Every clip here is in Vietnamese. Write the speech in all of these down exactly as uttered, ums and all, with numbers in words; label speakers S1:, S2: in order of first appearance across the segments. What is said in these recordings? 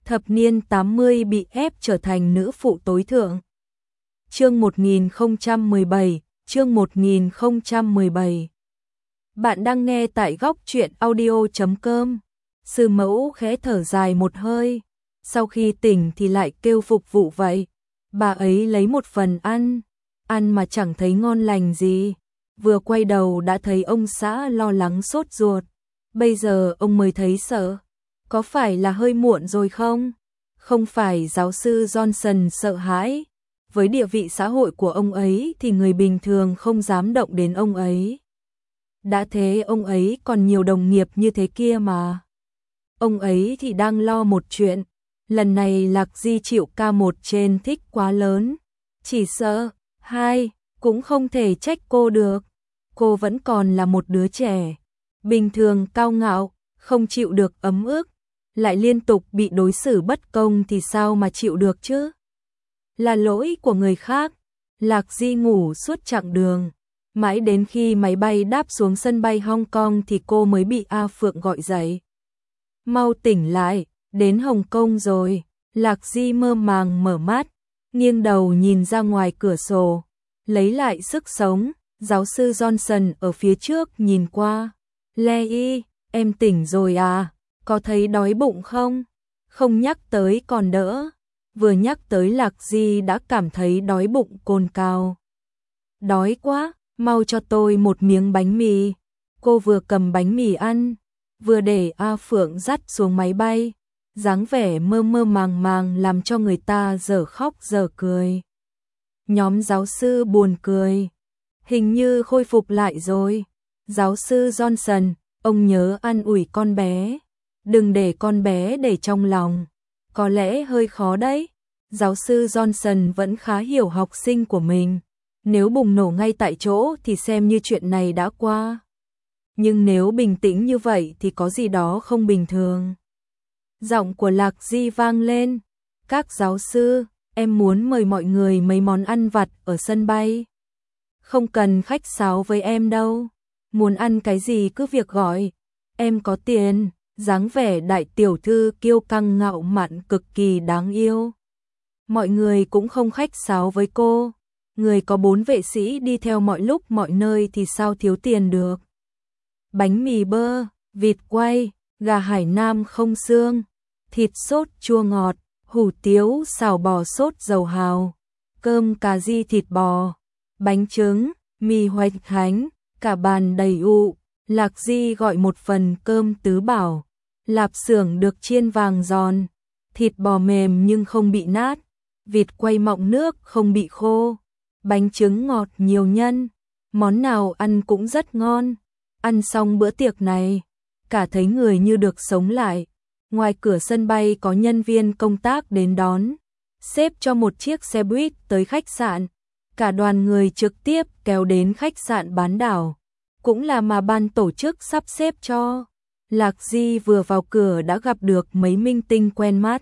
S1: thập niên tám mươi bị ép trở thành nữ phụ tối thượng. Chương một nghìn không trăm mười bảy, chương một nghìn không trăm mười bảy. Bạn đang nghe tại góc truyện audio chấm com. Sư mẫu khẽ thở dài một hơi, sau khi tỉnh thì lại kêu phục vụ vậy. Bà ấy lấy một phần ăn, ăn mà chẳng thấy ngon lành gì. Vừa quay đầu đã thấy ông xã lo lắng sốt ruột. Bây giờ ông mới thấy sợ. Có phải là hơi muộn rồi không? Không phải giáo sư Johnson sợ hãi. Với địa vị xã hội của ông ấy thì người bình thường không dám động đến ông ấy. Đã thế ông ấy còn nhiều đồng nghiệp như thế kia mà. Ông ấy thì đang lo một chuyện. Lần này Lạc Di chịu ca một trên thích quá lớn. Chỉ sợ, hai, cũng không thể trách cô được. Cô vẫn còn là một đứa trẻ. Bình thường cao ngạo, không chịu được ấm ức. Lại liên tục bị đối xử bất công thì sao mà chịu được chứ? Là lỗi của người khác. Lạc Di ngủ suốt chặng đường. Mãi đến khi máy bay đáp xuống sân bay Hong Kong thì cô mới bị A Phượng gọi dậy. Mau tỉnh lại, đến Hồng Kông rồi. Lạc Di mơ màng mở mắt, nghiêng đầu nhìn ra ngoài cửa sổ, lấy lại sức sống. Giáo sư Johnson ở phía trước nhìn qua. Lei, em tỉnh rồi à? Có thấy đói bụng không? Không nhắc tới còn đỡ. Vừa nhắc tới Lạc Di đã cảm thấy đói bụng cồn cào. Đói quá, mau cho tôi một miếng bánh mì. Cô vừa cầm bánh mì ăn, vừa để A Phượng dắt xuống máy bay. Dáng vẻ mơ mơ màng màng làm cho người ta dở khóc dở cười. Nhóm giáo sư buồn cười. Hình như khôi phục lại rồi. Giáo sư Johnson, ông nhớ an ủi con bé. Đừng để con bé để trong lòng. Có lẽ hơi khó đấy. Giáo sư Johnson vẫn khá hiểu học sinh của mình. Nếu bùng nổ ngay tại chỗ thì xem như chuyện này đã qua. Nhưng nếu bình tĩnh như vậy thì có gì đó không bình thường. Giọng của Lạc Di vang lên. Các giáo sư, em muốn mời mọi người mấy món ăn vặt ở sân bay. Không cần khách sáo với em đâu. Muốn ăn cái gì cứ việc gọi. Em có tiền. Dáng vẻ đại tiểu thư kiêu căng ngạo mạn cực kỳ đáng yêu. Mọi người cũng không khách sáo với cô. Người có bốn vệ sĩ đi theo mọi lúc mọi nơi thì sao thiếu tiền được. Bánh mì bơ, vịt quay, gà Hải Nam không xương, thịt sốt chua ngọt, hủ tiếu xào bò sốt dầu hào, cơm cà ri thịt bò, bánh trứng, mì hoạch khánh, cả bàn đầy ụ. Lạc Di gọi một phần cơm tứ bảo, lạp xưởng được chiên vàng giòn, thịt bò mềm nhưng không bị nát, vịt quay mọng nước không bị khô, bánh trứng ngọt nhiều nhân, món nào ăn cũng rất ngon. Ăn xong bữa tiệc này, cả thấy người như được sống lại. Ngoài cửa sân bay có nhân viên công tác đến đón, xếp cho một chiếc xe buýt tới khách sạn. Cả đoàn người trực tiếp kéo đến khách sạn bán đảo. Cũng là mà ban tổ chức sắp xếp cho. Lạc Di vừa vào cửa đã gặp được mấy minh tinh quen mắt.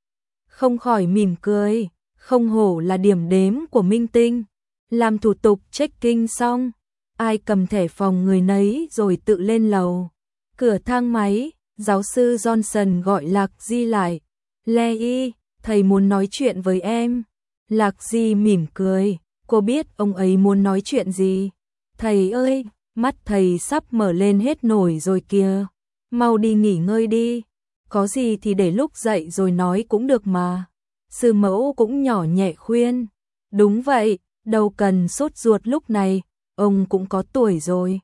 S1: Không khỏi mỉm cười, không hổ là điểm đếm của minh tinh. Làm thủ tục check-in xong, ai cầm thẻ phòng người nấy rồi tự lên lầu. Cửa thang máy, giáo sư Johnson gọi Lạc Di lại. Lei, thầy muốn nói chuyện với em. Lạc Di mỉm cười, cô biết ông ấy muốn nói chuyện gì. Thầy ơi, mắt thầy sắp mở lên hết nổi rồi kìa. Mau đi nghỉ ngơi đi. Có gì thì để lúc dậy rồi nói cũng được mà. Sư mẫu cũng nhỏ nhẹ khuyên. Đúng vậy, đâu cần sốt ruột lúc này. Ông cũng có tuổi rồi.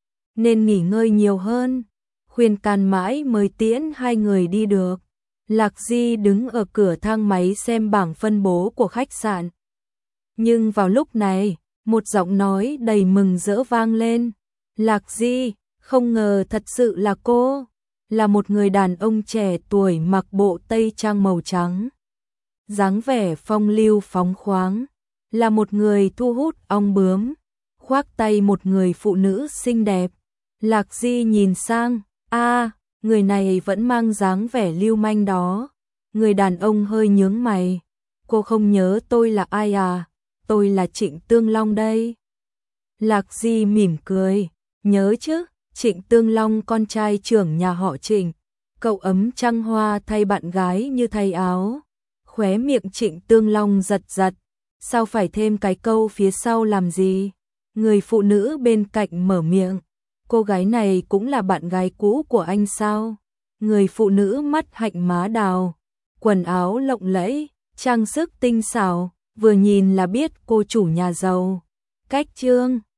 S1: Nên nghỉ ngơi nhiều hơn. Khuyên can mãi mới tiễn hai người đi được. Lạc Di đứng ở cửa thang máy xem bảng phân bố của khách sạn. Nhưng vào lúc này, một giọng nói đầy mừng rỡ vang lên. Lạc Di, không ngờ thật sự là cô. Là một người đàn ông trẻ tuổi mặc bộ tây trang màu trắng. Dáng vẻ phong lưu phóng khoáng. Là một người thu hút ong bướm. Khoác tay một người phụ nữ xinh đẹp. Lạc Di nhìn sang, a, à, người này vẫn mang dáng vẻ lưu manh đó. Người đàn ông hơi nhướng mày. Cô không nhớ tôi là ai à? Tôi là Trịnh Tương Long đây. Lạc Di mỉm cười, nhớ chứ, Trịnh Tương Long con trai trưởng nhà họ Trịnh. Cậu ấm trăng hoa thay bạn gái như thay áo. Khóe miệng Trịnh Tương Long giật giật, sao phải thêm cái câu phía sau làm gì? Người phụ nữ bên cạnh mở miệng, cô gái này cũng là bạn gái cũ của anh sao? Người phụ nữ mắt hạnh má đào, quần áo lộng lẫy, trang sức tinh xảo, vừa nhìn là biết cô chủ nhà giàu. Cách trương